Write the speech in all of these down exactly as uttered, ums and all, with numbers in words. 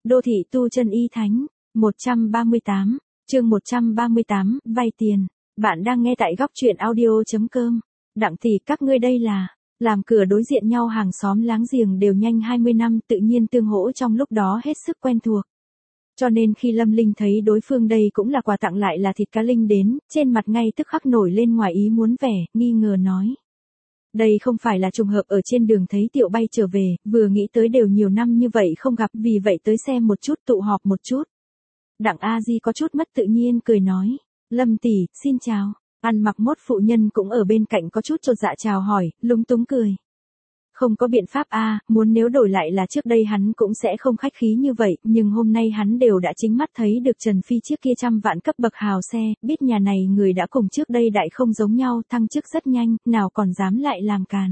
Đô thị tu chân y thánh, một trăm ba mươi tám, chương một trăm ba mươi tám, vay tiền. Bạn đang nghe tại góc truyện audio.com. Đặng tỷ các ngươi đây là, làm cửa đối diện nhau hàng xóm láng giềng đều nhanh hai mươi năm tự nhiên tương hỗ trong lúc đó hết sức quen thuộc. Cho nên khi Lâm Linh thấy đối phương đây cũng là quà tặng lại là thịt cá linh đến, trên mặt ngay tức khắc nổi lên ngoài ý muốn vẻ, nghi ngờ nói. Đây không phải là trùng hợp ở trên đường thấy Tiểu Bay trở về, vừa nghĩ tới đều nhiều năm như vậy không gặp vì vậy tới xem một chút tụ họp một chút. Đặng A Di có chút mất tự nhiên cười nói, Lâm tỷ, xin chào. Ăn mặc mốt phụ nhân cũng ở bên cạnh có chút chột dạ chào hỏi, lúng túng cười. Không có biện pháp a, muốn nếu đổi lại là trước đây hắn cũng sẽ không khách khí như vậy, nhưng hôm nay hắn đều đã chính mắt thấy được Trần Phi chiếc kia trăm vạn cấp bậc hào xe, biết nhà này người đã cùng trước đây đại không giống nhau, thăng chức rất nhanh, nào còn dám lại làm càn.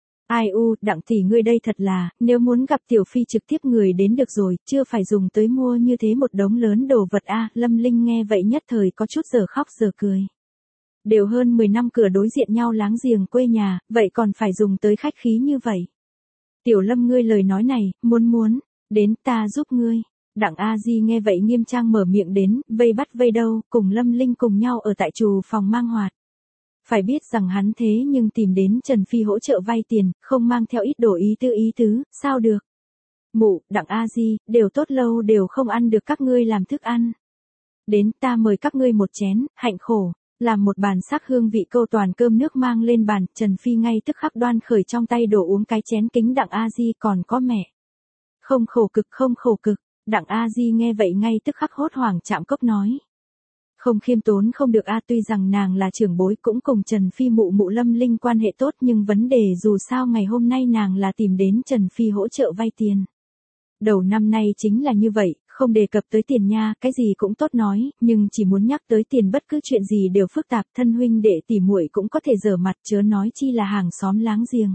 Ai u, Đặng tỷ ngươi đây thật là, nếu muốn gặp Tiểu Phi trực tiếp người đến được rồi, chưa phải dùng tới mua như thế một đống lớn đồ vật a. Lâm Linh nghe vậy nhất thời có chút giờ khóc giờ cười. Đều hơn mười năm cửa đối diện nhau láng giềng quê nhà, vậy còn phải dùng tới khách khí như vậy. Tiểu Lâm ngươi lời nói này, muốn muốn, đến ta giúp ngươi. Đặng A Di nghe vậy nghiêm trang mở miệng đến, vây bắt vây đâu, cùng Lâm Linh cùng nhau ở tại trù phòng mang hoạt. Phải biết rằng hắn thế nhưng tìm đến Trần Phi hỗ trợ vay tiền, không mang theo ít đồ ý tư ý tứ, sao được. Mụ, Đặng A Di, đều tốt lâu đều không ăn được các ngươi làm thức ăn. Đến ta mời các ngươi một chén, hạnh khổ. Làm một bàn sắc hương vị câu toàn cơm nước mang lên bàn, Trần Phi ngay tức khắc đoan khởi trong tay đổ uống cái chén kính Đặng A Di còn có mẹ. Không khổ cực không khổ cực, Đặng A Di nghe vậy ngay tức khắc hốt hoảng chạm cốc nói. Không khiêm tốn không được a, tuy rằng nàng là trưởng bối cũng cùng Trần Phi mụ mụ Lâm Linh quan hệ tốt nhưng vấn đề dù sao ngày hôm nay nàng là tìm đến Trần Phi hỗ trợ vay tiền. Đầu năm nay chính là như vậy, không đề cập tới tiền nha, cái gì cũng tốt nói, nhưng chỉ muốn nhắc tới tiền bất cứ chuyện gì đều phức tạp, thân huynh đệ tỉ muội cũng có thể giở mặt chớ nói chi là hàng xóm láng giềng.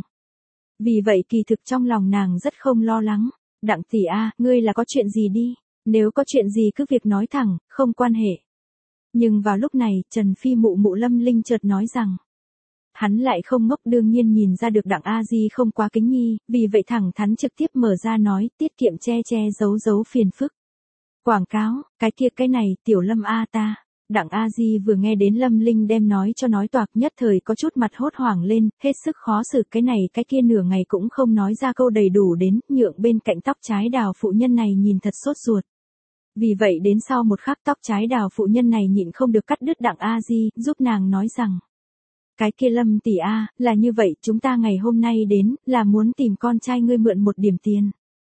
Vì vậy kỳ thực trong lòng nàng rất không lo lắng, Đặng tỷ a, ngươi là có chuyện gì đi, nếu có chuyện gì cứ việc nói thẳng, không quan hệ. Nhưng vào lúc này, Trần Phi mụ mụ Lâm Linh chợt nói rằng, hắn lại không ngốc đương nhiên nhìn ra được Đặng A Di không quá kính nhi, vì vậy thẳng thắn trực tiếp mở ra nói, tiết kiệm che che giấu giấu phiền phức. Quảng cáo, cái kia cái này, Tiểu Lâm A ta. Đặng A Di vừa nghe đến Lâm Linh đem nói cho nói toạc nhất thời có chút mặt hốt hoảng lên, hết sức khó xử cái này cái kia nửa ngày cũng không nói ra câu đầy đủ đến, nhượng bên cạnh tóc trái đào phụ nhân này nhìn thật sốt ruột. Vì vậy đến sau một khắc tóc trái đào phụ nhân này nhịn không được cắt đứt Đặng A Di, giúp nàng nói rằng. Cái kia Lâm tỷ a, là như vậy, chúng ta ngày hôm nay đến, là muốn tìm con trai ngươi mượn một điểm tiền.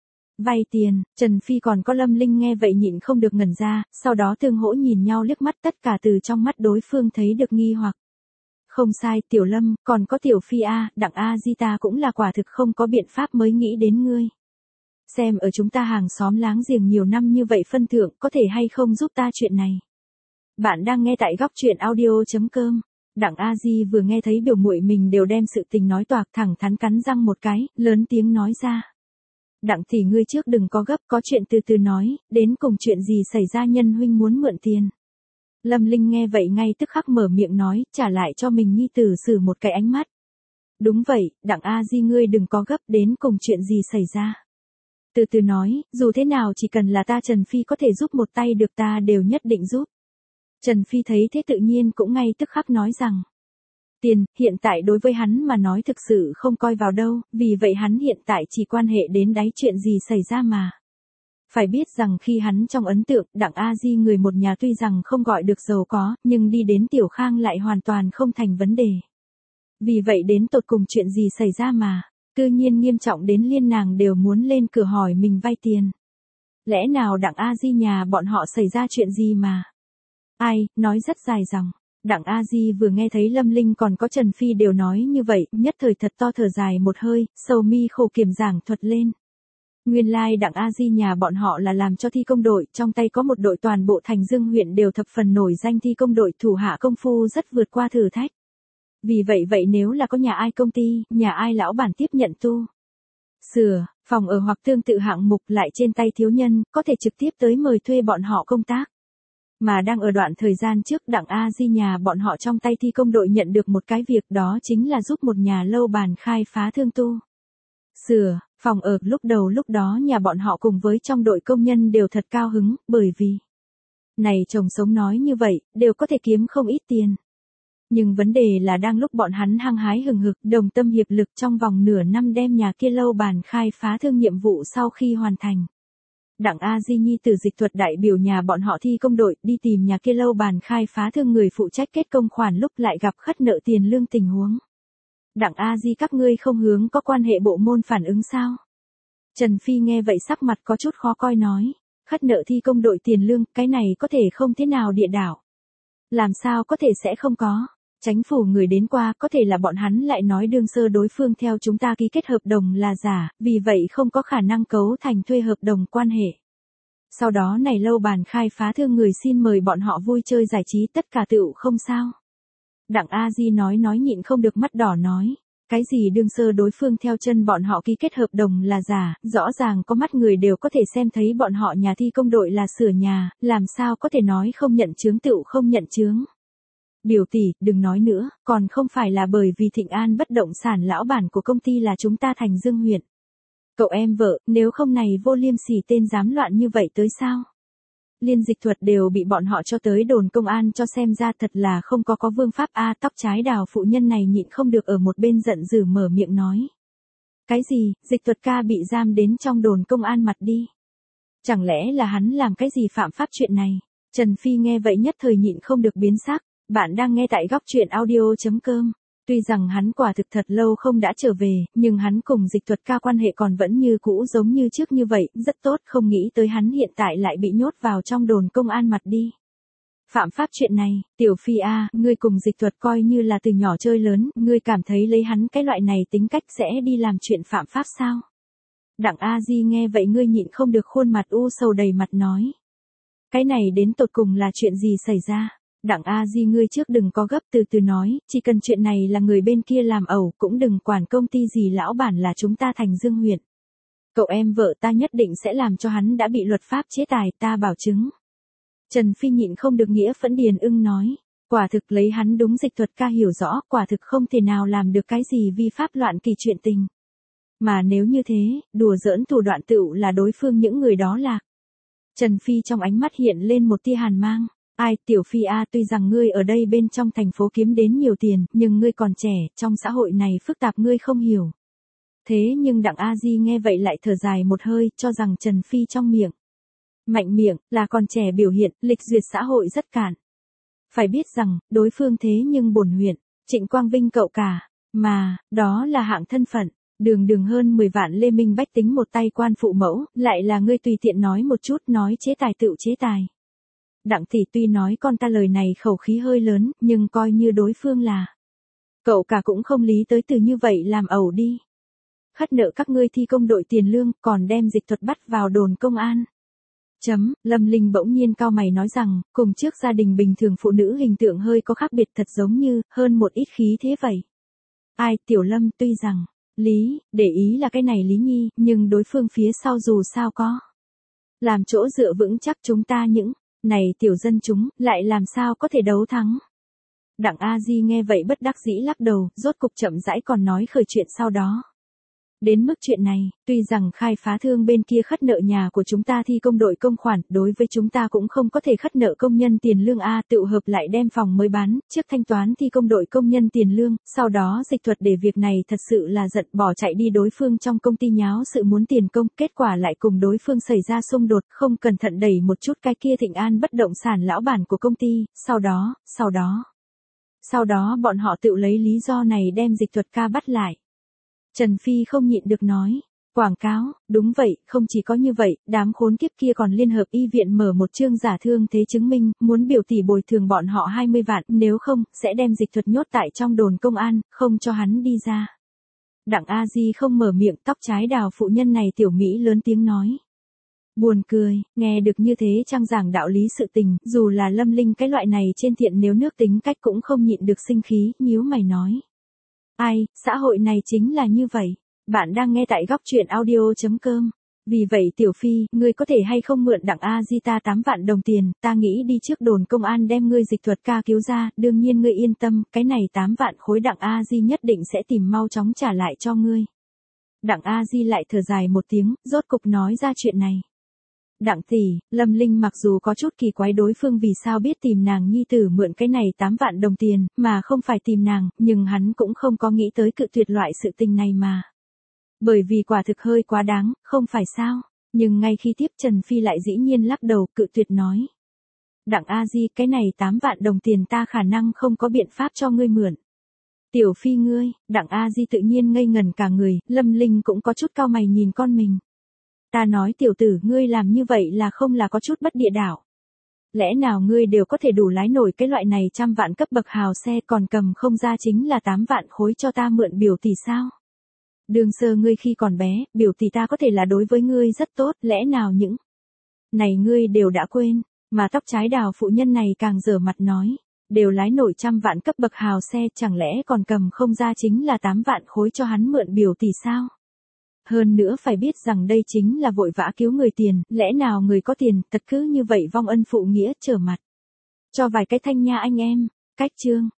Vay tiền, Trần Phi còn có Lâm Linh nghe vậy nhịn không được ngẩn ra, sau đó tương hỗ nhìn nhau liếc mắt tất cả từ trong mắt đối phương thấy được nghi hoặc. Không sai, Tiểu Lâm, còn có Tiểu Phi a, Đặng A Di ta cũng là quả thực không có biện pháp mới nghĩ đến ngươi. Xem ở chúng ta hàng xóm láng giềng nhiều năm như vậy phân thượng có thể hay không giúp ta chuyện này. Bạn đang nghe tại góc truyện audio.com. Đặng A Di vừa nghe thấy biểu muội mình đều đem sự tình nói toạc thẳng thắn cắn răng một cái, lớn tiếng nói ra. Đặng tỷ ngươi trước đừng có gấp, có chuyện từ từ nói, đến cùng chuyện gì xảy ra nhân huynh muốn mượn tiền. Lâm Linh nghe vậy ngay tức khắc mở miệng nói, trả lại cho mình nhi tử xử một cái ánh mắt. Đúng vậy, Đặng A Di ngươi đừng có gấp, đến cùng chuyện gì xảy ra. Từ từ nói, dù thế nào chỉ cần là ta Trần Phi có thể giúp một tay được ta đều nhất định giúp. Trần Phi thấy thế tự nhiên cũng ngay tức khắc nói rằng. Tiền, hiện tại đối với hắn mà nói thực sự không coi vào đâu, vì vậy hắn hiện tại chỉ quan hệ đến đáy chuyện gì xảy ra mà. Phải biết rằng khi hắn trong ấn tượng, Đặng A Di người một nhà tuy rằng không gọi được giàu có, nhưng đi đến Tiểu Khang lại hoàn toàn không thành vấn đề. Vì vậy đến tột cùng chuyện gì xảy ra mà, tự nhiên nghiêm trọng đến liên nàng đều muốn lên cửa hỏi mình vay tiền. Lẽ nào Đặng A Di nhà bọn họ xảy ra chuyện gì mà? Ai, nói rất dài dòng. Đặng A Di vừa nghe thấy Lâm Linh còn có Trần Phi đều nói như vậy, nhất thời thật to thở dài một hơi, sầu mi khổ kiểm giảng thuật lên. Nguyên lai like Đặng A Di nhà bọn họ là làm cho thi công đội, trong tay có một đội toàn bộ Thành Dương huyện đều thập phần nổi danh thi công đội thủ hạ công phu rất vượt qua thử thách. Vì vậy vậy nếu là có nhà ai công ty, nhà ai lão bản tiếp nhận tu sửa, phòng ở hoặc tương tự hạng mục lại trên tay thiếu nhân, có thể trực tiếp tới mời thuê bọn họ công tác. Mà đang ở đoạn thời gian trước Đặng A Di nhà bọn họ trong tay thi công đội nhận được một cái việc đó chính là giúp một nhà lâu bàn khai phá thương tu Sửa, phòng ở, lúc đầu lúc đó nhà bọn họ cùng với trong đội công nhân đều thật cao hứng, bởi vì này chồng sống nói như vậy, đều có thể kiếm không ít tiền. Nhưng vấn đề là đang lúc bọn hắn hăng hái hừng hực, đồng tâm hiệp lực trong vòng nửa năm đem nhà kia lâu bàn khai phá thương nhiệm vụ sau khi hoàn thành. Đặng A Di Nhi từ dịch thuật đại biểu nhà bọn họ thi công đội đi tìm nhà kia lâu bàn khai phá thương người phụ trách kết công khoản lúc lại gặp khất nợ tiền lương tình huống. Đặng A Di các ngươi không hướng có quan hệ bộ môn phản ứng sao? Trần Phi nghe vậy sắc mặt có chút khó coi nói, khất nợ thi công đội tiền lương, cái này có thể không thế nào địa đảo. Làm sao có thể sẽ không có? Chánh phủ người đến qua có thể là bọn hắn lại nói đương sơ đối phương theo chúng ta ký kết hợp đồng là giả, vì vậy không có khả năng cấu thành thuê hợp đồng quan hệ. Sau đó này lâu bàn khai phá thương người xin mời bọn họ vui chơi giải trí tất cả tựu không sao. Đặng A Di nói nói nhịn không được mắt đỏ nói, cái gì đương sơ đối phương theo chân bọn họ ký kết hợp đồng là giả, rõ ràng có mắt người đều có thể xem thấy bọn họ nhà thi công đội là sửa nhà, làm sao có thể nói không nhận chướng tựu không nhận chướng. Biểu tỷ, đừng nói nữa, còn không phải là bởi vì Thịnh An bất động sản lão bản của công ty là chúng ta Thành Dương huyện. Cậu em vợ, nếu không này vô liêm sỉ tên dám loạn như vậy tới sao? Liên dịch thuật đều bị bọn họ cho tới đồn công an cho xem ra thật là không có có vương pháp a. Tóc trái đào phụ nhân này nhịn không được ở một bên giận dữ mở miệng nói. Cái gì, dịch thuật ca bị giam đến trong đồn công an mặt đi. Chẳng lẽ là hắn làm cái gì phạm pháp chuyện này? Trần Phi nghe vậy nhất thời nhịn không được biến sắc. Bạn đang nghe tại góc truyện audio.com. Tuy rằng hắn quả thực thật lâu không đã trở về, nhưng hắn cùng dịch thuật ca quan hệ còn vẫn như cũ giống như trước như vậy, rất tốt, không nghĩ tới hắn hiện tại lại bị nhốt vào trong đồn công an mặt đi. Phạm pháp chuyện này, Tiểu Phi a, ngươi cùng dịch thuật coi như là từ nhỏ chơi lớn, ngươi cảm thấy lấy hắn cái loại này tính cách sẽ đi làm chuyện phạm pháp sao? Đặng A Di nghe vậy ngươi nhịn không được khuôn mặt u sầu đầy mặt nói. Cái này đến tột cùng là chuyện gì xảy ra? Đặng A Di ngươi trước đừng có gấp từ từ nói, chỉ cần chuyện này là người bên kia làm ẩu, cũng đừng quản công ty gì lão bản là chúng ta Thành Dương huyện. Cậu em vợ ta nhất định sẽ làm cho hắn đã bị luật pháp chế tài, ta bảo chứng. Trần Phi nhịn không được nghĩa phẫn điền ưng nói, quả thực lấy hắn đúng dịch thuật ca hiểu rõ, quả thực không thể nào làm được cái gì vi pháp loạn kỳ chuyện tình. Mà nếu như thế, đùa giỡn thủ đoạn tựu là đối phương những người đó lạc. Trần Phi trong ánh mắt hiện lên một tia hàn mang. Ai, Tiểu Phi a, tuy rằng ngươi ở đây bên trong thành phố kiếm đến nhiều tiền, nhưng ngươi còn trẻ, trong xã hội này phức tạp ngươi không hiểu. Thế nhưng Đặng A Di nghe vậy lại thở dài một hơi, cho rằng Trần Phi trong miệng. Mạnh miệng, là còn trẻ biểu hiện, lịch duyệt xã hội rất cạn. Phải biết rằng, đối phương thế nhưng bổn huyện, Trịnh Quang Vinh cậu cả, mà, đó là hạng thân phận. Đường đường hơn mười vạn Lê Minh Bách tính một tay quan phụ mẫu, lại là ngươi tùy tiện nói một chút nói chế tài tự chế tài. Đặng tỷ tuy nói con ta lời này khẩu khí hơi lớn, nhưng coi như đối phương là. Cậu cả cũng không lý tới từ như vậy làm ẩu đi. Khất nợ các ngươi thi công đội tiền lương, còn đem dịch thuật bắt vào đồn công an. Chấm, Lâm Linh bỗng nhiên cao mày nói rằng, cùng trước gia đình bình thường phụ nữ hình tượng hơi có khác biệt thật giống như, hơn một ít khí thế vậy. Ai, Tiểu Lâm tuy rằng, lý, để ý là cái này Lý Nhi, nhưng đối phương phía sau dù sao có. Làm chỗ dựa vững chắc chúng ta những. Này tiểu dân chúng, lại làm sao có thể đấu thắng? Đặng A Di nghe vậy bất đắc dĩ lắc đầu, rốt cục chậm rãi còn nói khởi chuyện sau đó. Đến mức chuyện này, tuy rằng khai phá thương bên kia khất nợ nhà của chúng ta thi công đội công khoản, đối với chúng ta cũng không có thể khất nợ công nhân tiền lương A, tự hợp lại đem phòng mới bán, trước thanh toán thi công đội công nhân tiền lương, sau đó dịch thuật để việc này thật sự là giận bỏ chạy đi đối phương trong công ty nháo sự muốn tiền công, kết quả lại cùng đối phương xảy ra xung đột, không cẩn thận đẩy một chút cái kia Thịnh An bất động sản lão bản của công ty, sau đó, sau đó, sau đó bọn họ tự lấy lý do này đem dịch thuật ca bắt lại. Trần Phi không nhịn được nói, quảng cáo, đúng vậy, không chỉ có như vậy, đám khốn kiếp kia còn liên hợp y viện mở một chương giả thương thế chứng minh, muốn biểu tỷ bồi thường bọn họ hai mươi vạn, nếu không, sẽ đem dịch thuật nhốt tại trong đồn công an, không cho hắn đi ra. Đặng A Di không mở miệng, tóc trái đào phụ nhân này tiểu Mỹ lớn tiếng nói. Buồn cười, nghe được như thế trang giảng đạo lý sự tình, dù là Lâm Linh cái loại này trên thiện nếu nước tính cách cũng không nhịn được sinh khí, nhíu mày nói. Ai, xã hội này chính là như vậy. Bạn đang nghe tại góc truyện audio.com. Vì vậy Tiểu Phi, ngươi có thể hay không mượn Đặng A Di ta tám vạn đồng tiền, ta nghĩ đi trước đồn công an đem ngươi dịch thuật ca cứu ra, đương nhiên ngươi yên tâm, cái này tám vạn khối Đặng A Di nhất định sẽ tìm mau chóng trả lại cho ngươi. Đặng A Di lại thở dài một tiếng, rốt cục nói ra chuyện này. Đặng tỷ, Lâm Linh mặc dù có chút kỳ quái đối phương vì sao biết tìm nàng nhi tử mượn cái này tám vạn đồng tiền, mà không phải tìm nàng, nhưng hắn cũng không có nghĩ tới cự tuyệt loại sự tình này mà. Bởi vì quả thực hơi quá đáng, không phải sao? Nhưng ngay khi tiếp Trần Phi lại dĩ nhiên lắc đầu cự tuyệt nói. Đặng A Di, cái này tám vạn đồng tiền ta khả năng không có biện pháp cho ngươi mượn. Tiểu Phi ngươi, Đặng A Di tự nhiên ngây ngần cả người, Lâm Linh cũng có chút cau mày nhìn con mình. Ta nói tiểu tử ngươi làm như vậy là không là có chút bất địa đạo. Lẽ nào ngươi đều có thể đủ lái nổi cái loại này trăm vạn cấp bậc hào xe còn cầm không ra chính là tám vạn khối cho ta mượn biểu tỷ sao? Đường sơ ngươi khi còn bé, biểu tỷ ta có thể là đối với ngươi rất tốt, lẽ nào những này ngươi đều đã quên, mà tóc trái đào phụ nhân này càng dở mặt nói, đều lái nổi trăm vạn cấp bậc hào xe chẳng lẽ còn cầm không ra chính là tám vạn khối cho hắn mượn biểu tỷ sao? Hơn nữa phải biết rằng đây chính là vội vã cứu người tiền, lẽ nào người có tiền, thật cứ như vậy vong ân phụ nghĩa trở mặt. Cho vài cái thanh nha anh em, cách chương.